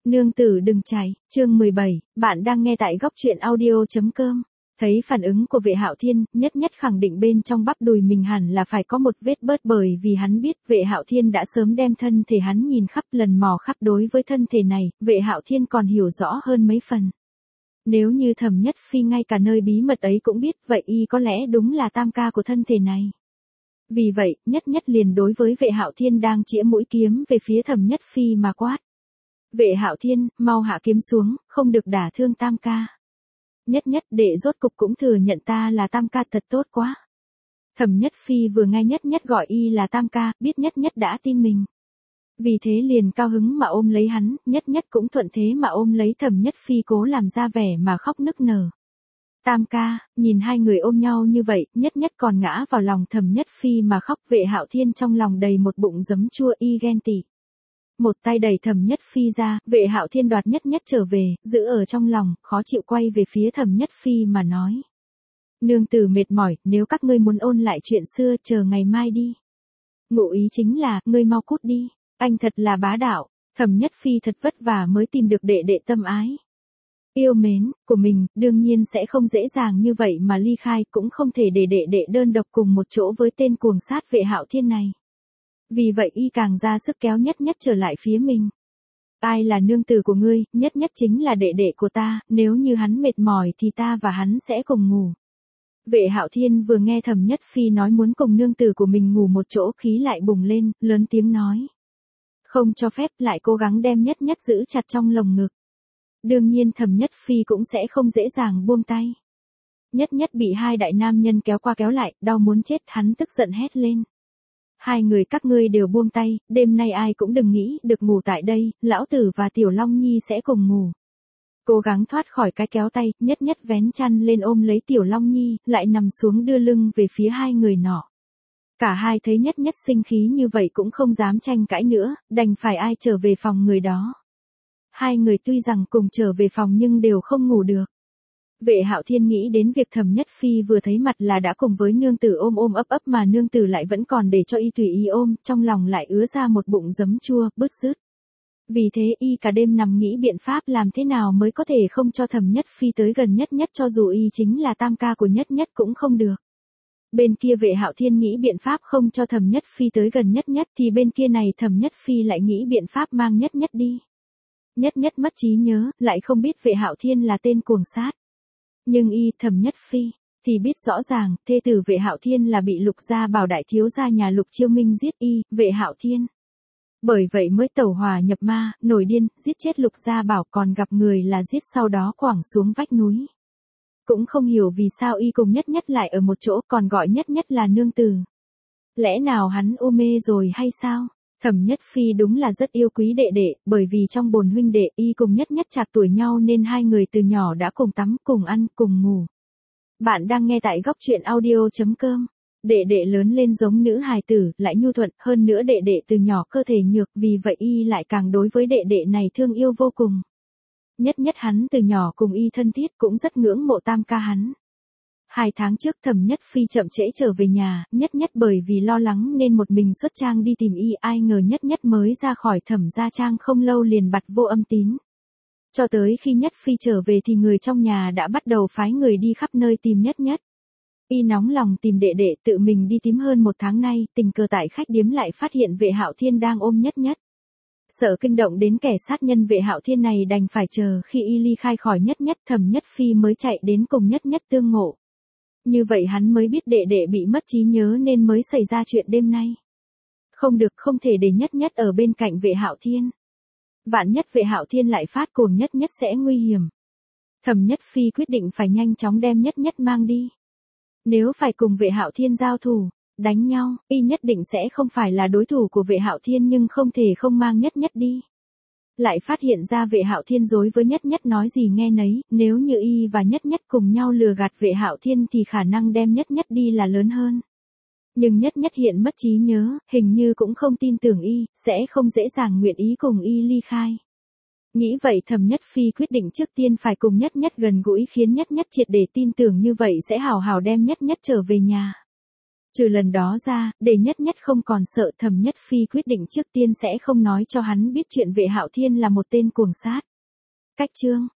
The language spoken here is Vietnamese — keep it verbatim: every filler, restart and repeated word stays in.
Nương tử đừng chạy, chương mười bảy, bạn đang nghe tại góc truyện audio.com. Thấy phản ứng của Vệ Hạo Thiên, nhất nhất khẳng định bên trong bắp đùi mình hẳn là phải có một vết bớt, bởi vì hắn biết Vệ Hạo Thiên đã sớm đem thân thể hắn nhìn khắp lần mò khắp. Đối với thân thể này, Vệ Hạo Thiên còn hiểu rõ hơn mấy phần. Nếu như Thẩm Nhất Phi ngay cả nơi bí mật ấy cũng biết, vậy y có lẽ đúng là tam ca của thân thể này. Vì vậy, nhất nhất liền đối với Vệ Hạo Thiên đang chĩa mũi kiếm về phía Thẩm Nhất Phi mà quát. Vệ Hạo Thiên, mau hạ kiếm xuống, không được đả thương tam ca. Nhất nhất đệ rốt cục cũng thừa nhận ta là tam ca, thật tốt quá. Thẩm Nhất Phi vừa nghe nhất nhất gọi y là tam ca, biết nhất nhất đã tin mình. Vì thế liền cao hứng mà ôm lấy hắn, nhất nhất cũng thuận thế mà ôm lấy Thẩm Nhất Phi, cố làm ra vẻ mà khóc nức nở. Tam ca, nhìn hai người ôm nhau như vậy, nhất nhất còn ngã vào lòng Thẩm Nhất Phi mà khóc. Vệ Hạo Thiên trong lòng đầy một bụng giấm chua, y ghen tị. Một tay đẩy Thẩm Nhất Phi ra, Vệ Hạo Thiên đoạt nhất nhất trở về, giữ ở trong lòng, khó chịu quay về phía Thẩm Nhất Phi mà nói. Nương tử mệt mỏi, nếu các ngươi muốn ôn lại chuyện xưa, chờ ngày mai đi. Ngụ ý chính là, ngươi mau cút đi, anh thật là bá đạo. Thẩm Nhất Phi thật vất vả mới tìm được đệ đệ tâm ái, yêu mến của mình, đương nhiên sẽ không dễ dàng như vậy mà ly khai, cũng không thể để đệ đệ đơn độc cùng một chỗ với tên cuồng sát Vệ Hạo Thiên này. Vì vậy y càng ra sức kéo nhất nhất trở lại phía mình. Ai là nương tử của ngươi? Nhất nhất chính là đệ đệ của ta, nếu như hắn mệt mỏi thì ta và hắn sẽ cùng ngủ. Vệ Hạo Thiên vừa nghe Thẩm Nhất Phi nói muốn cùng nương tử của mình ngủ một chỗ, khí lại bùng lên, lớn tiếng nói. Không cho phép, lại cố gắng đem nhất nhất giữ chặt trong lồng ngực. Đương nhiên Thẩm Nhất Phi cũng sẽ không dễ dàng buông tay. Nhất nhất bị hai đại nam nhân kéo qua kéo lại, đau muốn chết, hắn tức giận hét lên. Hai người các ngươi đều buông tay, đêm nay ai cũng đừng nghĩ được ngủ tại đây, lão tử và Tiểu Long Nhi sẽ cùng ngủ. Cố gắng thoát khỏi cái kéo tay, nhất nhất vén chăn lên ôm lấy Tiểu Long Nhi, lại nằm xuống đưa lưng về phía hai người nọ. Cả hai thấy nhất nhất sinh khí như vậy cũng không dám tranh cãi nữa, đành phải ai trở về phòng người đó. Hai người tuy rằng cùng trở về phòng nhưng đều không ngủ được. Vệ Hạo Thiên nghĩ đến việc Thẩm Nhất Phi vừa thấy mặt là đã cùng với nương tử ôm ôm ấp ấp mà nương tử lại vẫn còn để cho y tùy y ôm, trong lòng lại ứa ra một bụng giấm chua, bứt rứt. Vì thế y cả đêm nằm nghĩ biện pháp làm thế nào mới có thể không cho Thẩm Nhất Phi tới gần nhất nhất, cho dù y chính là tam ca của nhất nhất cũng không được. Bên kia Vệ Hạo Thiên nghĩ biện pháp không cho Thẩm Nhất Phi tới gần nhất nhất, thì bên kia này Thẩm Nhất Phi lại nghĩ biện pháp mang nhất nhất đi. Nhất nhất mất trí nhớ, lại không biết Vệ Hạo Thiên là tên cuồng sát. Nhưng y, Thẩm Nhất Phi, thì biết rõ ràng, thê tử Vệ Hạo Thiên là bị Lục gia Bảo đại thiếu gia nhà Lục Chiêu Minh giết y, Vệ Hạo Thiên. Bởi vậy mới tẩu hỏa nhập ma, nổi điên, giết chết Lục gia Bảo, còn gặp người là giết sau đó quẳng xuống vách núi. Cũng không hiểu vì sao y cùng nhất nhất lại ở một chỗ, còn gọi nhất nhất là nương tử. Lẽ nào hắn u mê rồi hay sao? Thẩm Nhất Phi đúng là rất yêu quý đệ đệ, bởi vì trong bồn huynh đệ y cùng nhất nhất chạc tuổi nhau nên hai người từ nhỏ đã cùng tắm, cùng ăn, cùng ngủ. Bạn đang nghe tại góc truyện audio.com. Đệ đệ lớn lên giống nữ hài tử, lại nhu thuận, hơn nữa đệ đệ từ nhỏ cơ thể nhược, vì vậy y lại càng đối với đệ đệ này thương yêu vô cùng. Nhất nhất hắn từ nhỏ cùng y thân thiết, cũng rất ngưỡng mộ tam ca hắn. Hai tháng trước Thẩm Nhất Phi chậm trễ trở về nhà, nhất nhất bởi vì lo lắng nên một mình xuất trang đi tìm y, ai ngờ nhất nhất mới ra khỏi Thẩm gia trang không lâu liền bặt vô âm tín. Cho tới khi Nhất Phi trở về thì người trong nhà đã bắt đầu phái người đi khắp nơi tìm nhất nhất. Y nóng lòng tìm đệ đệ, tự mình đi tìm hơn một tháng nay, tình cờ tại khách điếm lại phát hiện Vệ Hạo Thiên đang ôm nhất nhất. Sợ kinh động đến kẻ sát nhân Vệ Hạo Thiên này đành phải chờ khi y ly khai khỏi nhất nhất, Thẩm Nhất Phi mới chạy đến cùng nhất nhất tương ngộ. Như vậy hắn mới biết đệ đệ bị mất trí nhớ nên mới xảy ra chuyện đêm nay. Không được, không thể để nhất nhất ở bên cạnh Vệ Hạo Thiên. Vạn nhất Vệ Hạo Thiên lại phát cuồng nhất nhất sẽ nguy hiểm. Thẩm Nhất Phi quyết định phải nhanh chóng đem nhất nhất mang đi. Nếu phải cùng Vệ Hạo Thiên giao thủ, đánh nhau, y nhất định sẽ không phải là đối thủ của Vệ Hạo Thiên, nhưng không thể không mang nhất nhất đi. Lại phát hiện ra Vệ Hạo Thiên dối với nhất nhất nói gì nghe nấy, nếu như y và nhất nhất cùng nhau lừa gạt Vệ Hạo Thiên thì khả năng đem nhất nhất đi là lớn hơn. Nhưng nhất nhất hiện mất trí nhớ, hình như cũng không tin tưởng y, sẽ không dễ dàng nguyện ý cùng y ly khai. Nghĩ vậy Thẩm Nhất Phi quyết định trước tiên phải cùng nhất nhất gần gũi, khiến nhất nhất triệt để tin tưởng, như vậy sẽ hào hào đem nhất nhất trở về nhà. Trừ lần đó ra, để Nhất Nhất không còn sợ, Thẩm Nhất Phi quyết định trước tiên sẽ không nói cho hắn biết chuyện Vệ Hạo Thiên là một tên cuồng sát. Cách chương